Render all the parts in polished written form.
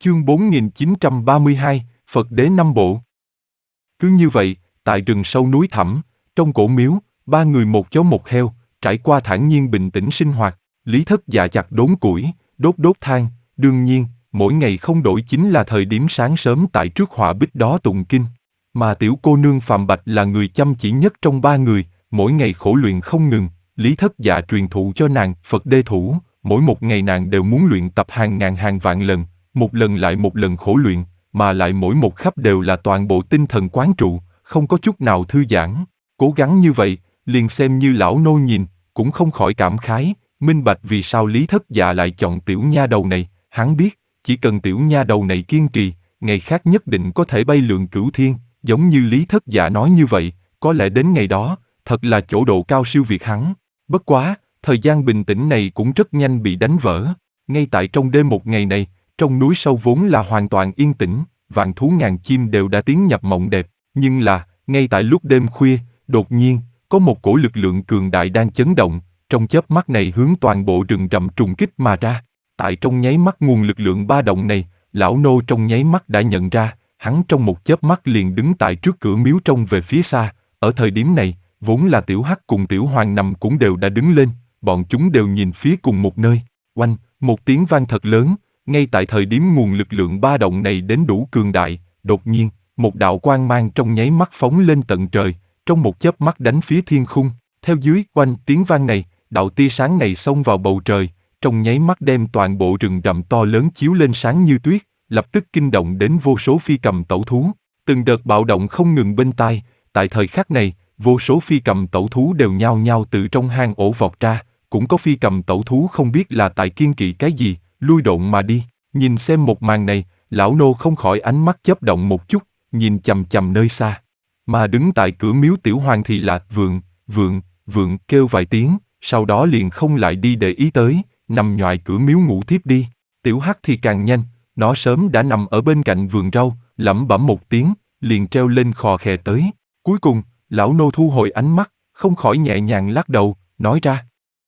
Chương 4932, Phật Đế Năm Bộ. Cứ như vậy, tại rừng sâu núi thẳm, trong cổ miếu, ba người một chó một heo, trải qua thản nhiên bình tĩnh sinh hoạt. Lý Thất Dạ chặt đốn củi, đốt than, đương nhiên, mỗi ngày không đổi chính là thời điểm sáng sớm tại trước họa bích đó tụng kinh. Mà tiểu cô nương Phạm Bạch là người chăm chỉ nhất trong ba người, mỗi ngày khổ luyện không ngừng. Lý Thất Dạ truyền thụ cho nàng Phật Đế Thủ, mỗi một ngày nàng đều muốn luyện tập hàng ngàn hàng vạn lần, một lần lại một lần khổ luyện, mà lại mỗi một khắp đều là toàn bộ tinh thần quán trụ, không có chút nào thư giãn. Cố gắng như vậy, liền xem như lão nô nhìn, cũng không khỏi cảm khái, minh bạch vì sao Lý Thất Dạ lại chọn tiểu nha đầu này. Hắn biết, chỉ cần tiểu nha đầu này kiên trì, ngày khác nhất định có thể bay lượn cửu thiên, giống như Lý Thất Dạ nói như vậy, có lẽ đến ngày đó, thật là chỗ độ cao siêu việt hắn. Bất quá, thời gian bình tĩnh này cũng rất nhanh bị đánh vỡ. Ngay tại trong đêm một ngày này, trong núi sâu vốn là hoàn toàn yên tĩnh, vạn thú ngàn chim đều đã tiến nhập mộng đẹp, nhưng là, ngay tại lúc đêm khuya, đột nhiên, có một cổ lực lượng cường đại đang chấn động, trong chớp mắt này hướng toàn bộ rừng rậm trùng kích mà ra. Tại trong nháy mắt nguồn lực lượng ba động này, lão nô trong nháy mắt đã nhận ra, hắn trong một chớp mắt liền đứng tại trước cửa miếu trông về phía xa. Ở thời điểm này, vốn là Tiểu Hắc cùng Tiểu Hoàng nằm cũng đều đã đứng lên, bọn chúng đều nhìn phía cùng một nơi. Oanh, một tiếng vang thật lớn, ngay tại thời điểm nguồn lực lượng ba động này đến đủ cường đại, đột nhiên, một đạo quang mang trong nháy mắt phóng lên tận trời, trong một chớp mắt đánh phía thiên khung. Theo dưới, oanh tiếng vang này, đạo tia sáng này xông vào bầu trời, trong nháy mắt đem toàn bộ rừng rậm to lớn chiếu lên sáng như tuyết, lập tức kinh động đến vô số phi cầm tẩu thú. Từng đợt bạo động không ngừng bên tai, tại thời khắc này, vô số phi cầm tẩu thú đều nhao nhao từ trong hang ổ vọt ra, cũng có phi cầm tẩu thú không biết là tại kiên kỵ cái gì, lui độn mà đi. Nhìn xem một màn này, lão nô không khỏi ánh mắt chớp động một chút, nhìn chằm chằm nơi xa. Mà đứng tại cửa miếu Tiểu Hoàng thì là vượng kêu vài tiếng, sau đó liền không lại đi để ý tới, nằm nhoài cửa miếu ngủ thiếp đi. Tiểu Hắc thì càng nhanh, nó sớm đã nằm ở bên cạnh vườn rau, lẩm bẩm một tiếng, liền treo lên khò khè tới. Cuối cùng, lão nô thu hồi ánh mắt, không khỏi nhẹ nhàng lắc đầu, nói ra.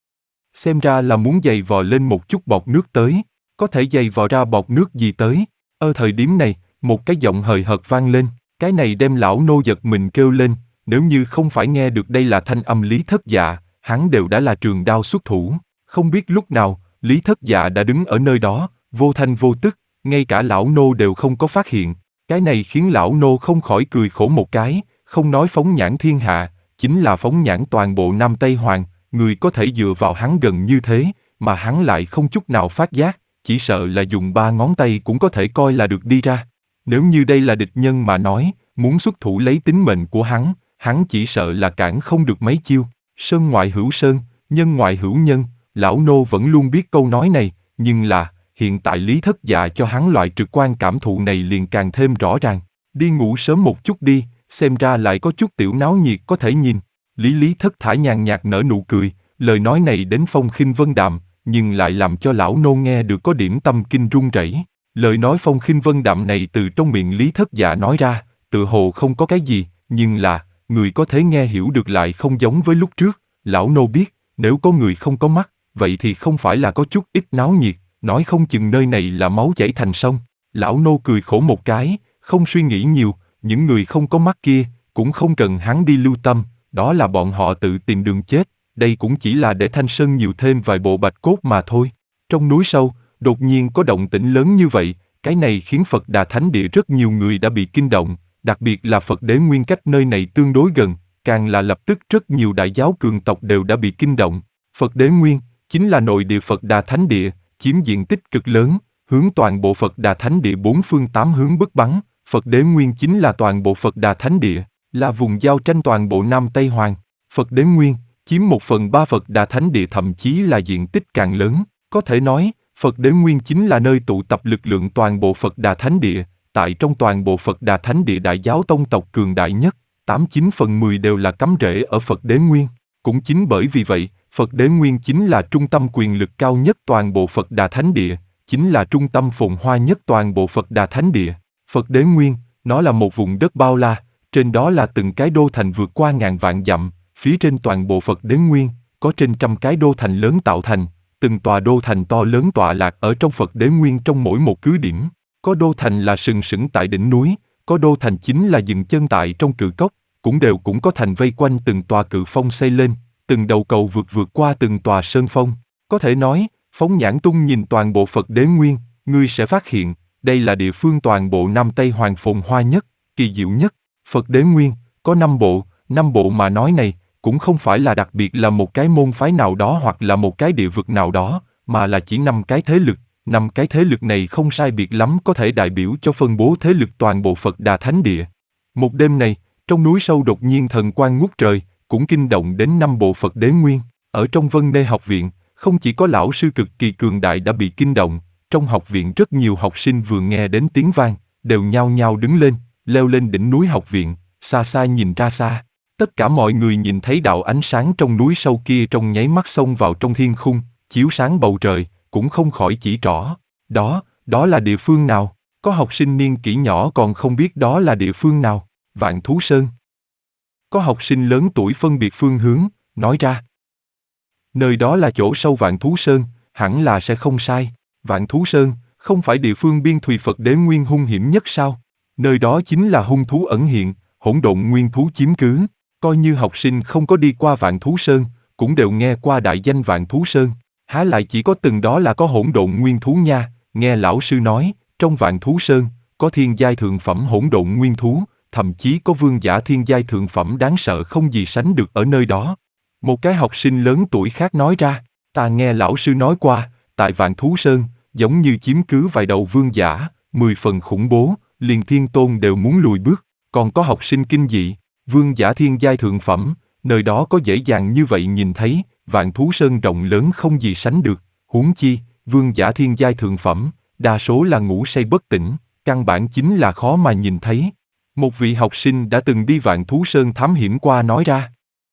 Xem ra là muốn giày vò lên một chút bọt nước tới, có thể giày vò ra bọt nước gì tới. Thời điểm này, một cái giọng hời hợt vang lên, cái này đem lão nô giật mình kêu lên, nếu như không phải nghe được đây là thanh âm Lý Thất Dạ, hắn đều đã là trường đao xuất thủ. Không biết lúc nào, Lý Thất Dạ đã đứng ở nơi đó, vô thanh vô tức, ngay cả lão nô đều không có phát hiện. Cái này khiến lão nô không khỏi cười khổ một cái, không nói phóng nhãn thiên hạ, chính là phóng nhãn toàn bộ Nam Tây Hoàng, người có thể dựa vào hắn gần như thế, mà hắn lại không chút nào phát giác, chỉ sợ là dùng ba ngón tay cũng có thể coi là được đi ra. Nếu như đây là địch nhân mà nói, muốn xuất thủ lấy tính mệnh của hắn chỉ sợ là cản không được mấy chiêu. Sơn ngoại hữu sơn, nhân ngoại hữu nhân, lão nô vẫn luôn biết câu nói này, nhưng là, hiện tại Lý Thất Dạ cho hắn loại trực quan cảm thụ này liền càng thêm rõ ràng. Đi ngủ sớm một chút đi, xem ra lại có chút tiểu náo nhiệt có thể nhìn. Lý Thất thả nhàn nhạt nở nụ cười, lời nói này đến phong khinh vân đạm, nhưng lại làm cho lão nô nghe được có điểm tâm kinh run rẩy. Lời nói phong khinh vân đạm này từ trong miệng Lý Thất Dạ nói ra, tự hồ không có cái gì, nhưng là, người có thể nghe hiểu được lại không giống với lúc trước. Lão nô biết, nếu có người không có mắt, vậy thì không phải là có chút ít náo nhiệt, nói không chừng nơi này là máu chảy thành sông. Lão nô cười khổ một cái, không suy nghĩ nhiều, những người không có mắt kia, cũng không cần hắn đi lưu tâm, đó là bọn họ tự tìm đường chết, đây cũng chỉ là để Thanh Sơn nhiều thêm vài bộ bạch cốt mà thôi. Trong núi sâu, đột nhiên có động tĩnh lớn như vậy, cái này khiến Phật Đà Thánh Địa rất nhiều người đã bị kinh động, đặc biệt là Phật Đế Nguyên cách nơi này tương đối gần, càng là lập tức rất nhiều đại giáo cường tộc đều đã bị kinh động. Phật Đế Nguyên, chính là nội địa Phật Đà Thánh Địa, chiếm diện tích cực lớn, hướng toàn bộ Phật Đà Thánh Địa bốn phương tám hướng bức bắn. Phật Đế Nguyên chính là toàn bộ Phật Đà Thánh Địa, là vùng giao tranh toàn bộ Nam Tây Hoàng. Phật Đế Nguyên chiếm 1/3 Phật Đà Thánh Địa, thậm chí là diện tích càng lớn. Có thể nói, Phật Đế Nguyên chính là nơi tụ tập lực lượng toàn bộ Phật Đà Thánh Địa. Tại trong toàn bộ Phật Đà Thánh Địa, đại giáo tông tộc cường đại nhất, 89/10 đều là cắm rễ ở Phật Đế Nguyên. Cũng chính bởi vì vậy, Phật Đế Nguyên chính là trung tâm quyền lực cao nhất toàn bộ Phật Đà Thánh Địa, chính là trung tâm phồn hoa nhất toàn bộ Phật Đà Thánh Địa. Phật Đế Nguyên, nó là một vùng đất bao la, trên đó là từng cái đô thành vượt qua ngàn vạn dặm, phía trên toàn bộ Phật Đế Nguyên, có trên trăm cái đô thành lớn tạo thành, từng tòa đô thành to lớn tọa lạc ở trong Phật Đế Nguyên trong mỗi một cứ điểm. Có đô thành là sừng sững tại đỉnh núi, có đô thành chính là dừng chân tại trong cự cốc, cũng có thành vây quanh từng tòa cự phong xây lên, từng đầu cầu vượt qua từng tòa sơn phong. Có thể nói, phóng nhãn tung nhìn toàn bộ Phật Đế Nguyên, ngươi sẽ phát hiện, đây là địa phương toàn bộ Nam Tây Hoàng phồn hoa nhất, kỳ diệu nhất. Phật Đế Nguyên, có 5 bộ mà nói này, cũng không phải là đặc biệt là một cái môn phái nào đó hoặc là một cái địa vực nào đó, mà là chỉ 5 cái thế lực. 5 cái thế lực này không sai biệt lắm có thể đại biểu cho phân bố thế lực toàn bộ Phật Đà Thánh Địa. Một đêm này, trong núi sâu đột nhiên thần quang ngút trời, cũng kinh động đến 5 bộ Phật Đế Nguyên. Ở trong Vân Nê học viện, không chỉ có lão sư cực kỳ cường đại đã bị kinh động, trong học viện rất nhiều học sinh vừa nghe đến tiếng vang, đều nhao nhao đứng lên, leo lên đỉnh núi học viện, xa xa nhìn ra xa. Tất cả mọi người nhìn thấy đạo ánh sáng trong núi sâu kia trong nháy mắt xông vào trong thiên khung, chiếu sáng bầu trời, cũng không khỏi chỉ trỏ. Đó là địa phương nào? Có học sinh niên kỷ nhỏ còn không biết đó là địa phương nào. Vạn Thú Sơn. Có học sinh lớn tuổi phân biệt phương hướng, nói ra. Nơi đó là chỗ sâu Vạn Thú Sơn, hẳn là sẽ không sai. Vạn Thú Sơn, không phải địa phương biên thùy Phật Đế Nguyên hung hiểm nhất sao? Nơi đó chính là hung thú ẩn hiện, hỗn độn nguyên thú chiếm cứ. Coi như học sinh không có đi qua Vạn Thú Sơn, cũng đều nghe qua đại danh Vạn Thú Sơn. Há lại chỉ có từng đó là có hỗn độn nguyên thú nha, nghe lão sư nói, trong Vạn Thú Sơn, có thiên giai thượng phẩm hỗn độn nguyên thú, thậm chí có vương giả thiên giai thượng phẩm đáng sợ không gì sánh được ở nơi đó. Một cái học sinh lớn tuổi khác nói ra, ta nghe lão sư nói qua, tại Vạn Thú Sơn, giống như chiếm cứ vài đầu vương giả, 10 phần khủng bố, liền thiên tôn đều muốn lùi bước. Còn có học sinh kinh dị, vương giả thiên giai thượng phẩm, nơi đó có dễ dàng như vậy nhìn thấy, Vạn Thú Sơn rộng lớn không gì sánh được, huống chi, vương giả thiên giai thượng phẩm, đa số là ngủ say bất tỉnh, căn bản chính là khó mà nhìn thấy. Một vị học sinh đã từng đi Vạn Thú Sơn thám hiểm qua nói ra.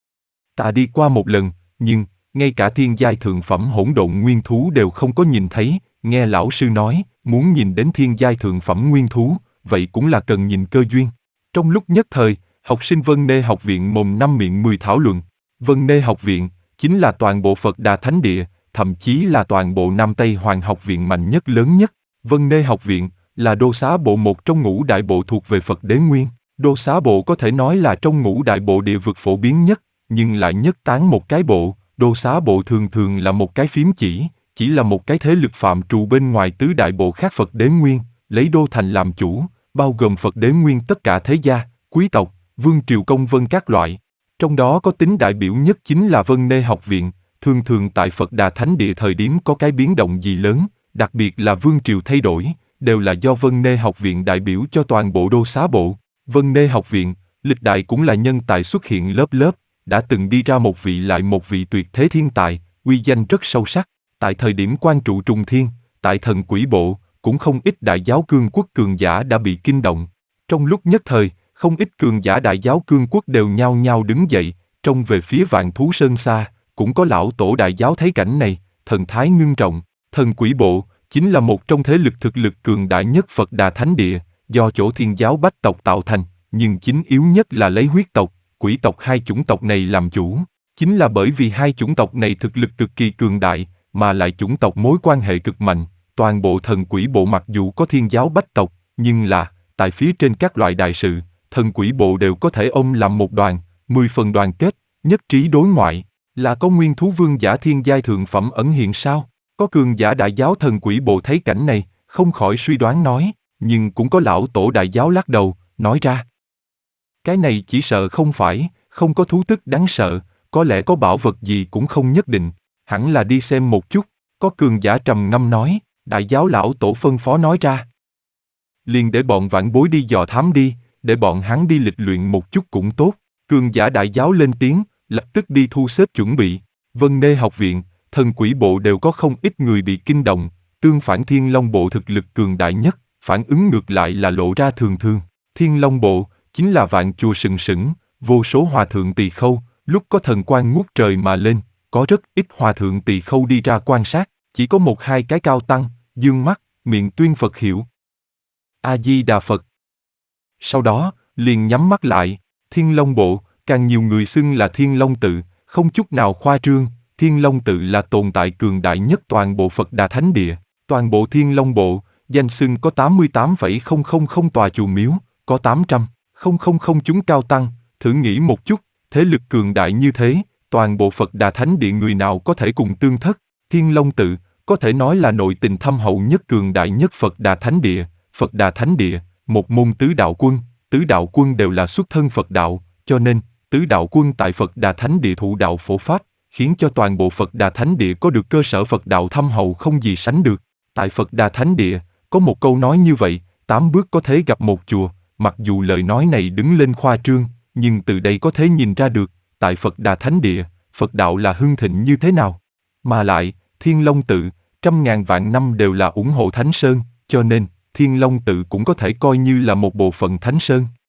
Ta đi qua một lần, nhưng, ngay cả thiên giai thượng phẩm hỗn độn nguyên thú đều không có nhìn thấy, nghe lão sư nói, muốn nhìn đến thiên giai thượng phẩm nguyên thú, vậy cũng là cần nhìn cơ duyên. Trong lúc nhất thời, học sinh Vân Nê học viện mồm năm miệng 10 thảo luận. Vân Nê học viện, chính là toàn bộ Phật Đà Thánh Địa, thậm chí là toàn bộ Nam Tây Hoàng học viện mạnh nhất lớn nhất. Vân Nê học viện, là đô xá bộ một trong ngũ đại bộ thuộc về Phật Đế Nguyên. Đô xá bộ có thể nói là trong ngũ đại bộ địa vực phổ biến nhất, nhưng lại nhất tán một cái bộ. Đô xá bộ thường thường là một cái phím chỉ là một cái thế lực phạm trù bên ngoài tứ đại bộ khác Phật Đế Nguyên, lấy đô thành làm chủ, bao gồm Phật Đế Nguyên tất cả thế gia, quý tộc, vương triều công vân các loại. Trong đó có tính đại biểu nhất chính là Vân Nê học viện, thường thường tại Phật Đà Thánh Địa thời điểm có cái biến động gì lớn, đặc biệt là vương triều thay đổi, đều là do Vân Nê học viện đại biểu cho toàn bộ đô xá bộ. Vân Nê học viện, lịch đại cũng là nhân tài xuất hiện lớp lớp, đã từng đi ra một vị lại một vị tuyệt thế thiên tài, uy danh rất sâu sắc. Tại thời điểm quan trụ trùng thiên, tại thần quỷ bộ, cũng không ít đại giáo cương quốc cường giả đã bị kinh động. Trong lúc nhất thời, không ít cường giả đại giáo cương quốc đều nhao nhao đứng dậy, trông về phía Vạn Thú Sơn xa, cũng có lão tổ đại giáo thấy cảnh này, thần thái ngưng trọng. Thần quỷ bộ, chính là một trong thế lực thực lực cường đại nhất Phật Đà Thánh Địa, do chỗ thiên giáo bách tộc tạo thành, nhưng chính yếu nhất là lấy huyết tộc, quỷ tộc hai chủng tộc này làm chủ. Chính là bởi vì hai chủng tộc này thực lực cực kỳ cường đại, mà lại chủng tộc mối quan hệ cực mạnh, toàn bộ thần quỷ bộ mặc dù có thiên giáo bách tộc, nhưng là, tại phía trên các loại đại sự, thần quỷ bộ đều có thể ôm làm một đoàn, 10 phần đoàn kết, nhất trí đối ngoại. Là có nguyên thú vương giả thiên giai thượng phẩm ẩn hiện sao? Có cường giả đại giáo thần quỷ bộ thấy cảnh này, không khỏi suy đoán nói, nhưng cũng có lão tổ đại giáo lắc đầu, nói ra. Cái này chỉ sợ không phải, không có thú tức đáng sợ, có lẽ có bảo vật gì cũng không nhất định, hẳn là đi xem một chút. Có cường giả trầm ngâm nói, đại giáo lão tổ phân phó nói ra. Liền để bọn vãn bối đi dò thám đi, để bọn hắn đi lịch luyện một chút cũng tốt. Cường giả đại giáo lên tiếng, lập tức đi thu xếp chuẩn bị. Vân Nê học viện, thần quỷ bộ đều có không ít người bị kinh động, tương phản Thiên Long bộ thực lực cường đại nhất, phản ứng ngược lại là lộ ra thường thường. Thiên Long bộ, chính là vạn chùa sừng sững, vô số hòa thượng tỳ khâu, lúc có thần quang ngút trời mà lên, có rất ít hòa thượng tỳ khâu đi ra quan sát, chỉ có một hai cái cao tăng, dương mắt, miệng tuyên Phật hiệu. A-di-đà Phật. Sau đó, liền nhắm mắt lại. Thiên Long bộ, càng nhiều người xưng là Thiên Long tự, không chút nào khoa trương, Thiên Long tự là tồn tại cường đại nhất toàn bộ Phật Đà Thánh Địa. Toàn bộ Thiên Long bộ, Danh xưng có 88,000 tòa chùa miếu, có 800,000 chúng cao tăng, thử nghĩ một chút, thế lực cường đại như thế, toàn bộ Phật Đà Thánh Địa người nào có thể cùng tương thất. Thiên Long Tự, có thể nói là nội tình thâm hậu nhất cường đại nhất Phật Đà Thánh Địa. Phật Đà Thánh Địa, một môn tứ đạo quân đều là xuất thân Phật đạo, cho nên, tứ đạo quân tại Phật Đà Thánh Địa thụ đạo phổ pháp, khiến cho toàn bộ Phật Đà Thánh Địa có được cơ sở Phật đạo thâm hậu không gì sánh được. Tại Phật Đà Thánh Địa, có một câu nói như vậy, 8 bước có thể gặp một chùa, mặc dù lời nói này đứng lên khoa trương, nhưng từ đây có thể nhìn ra được, tại Phật Đà Thánh Địa, Phật đạo là hưng thịnh như thế nào. Mà lại, Thiên Long Tự, trăm ngàn vạn năm đều là ủng hộ Thánh Sơn, cho nên, Thiên Long Tự cũng có thể coi như là một bộ phận Thánh Sơn.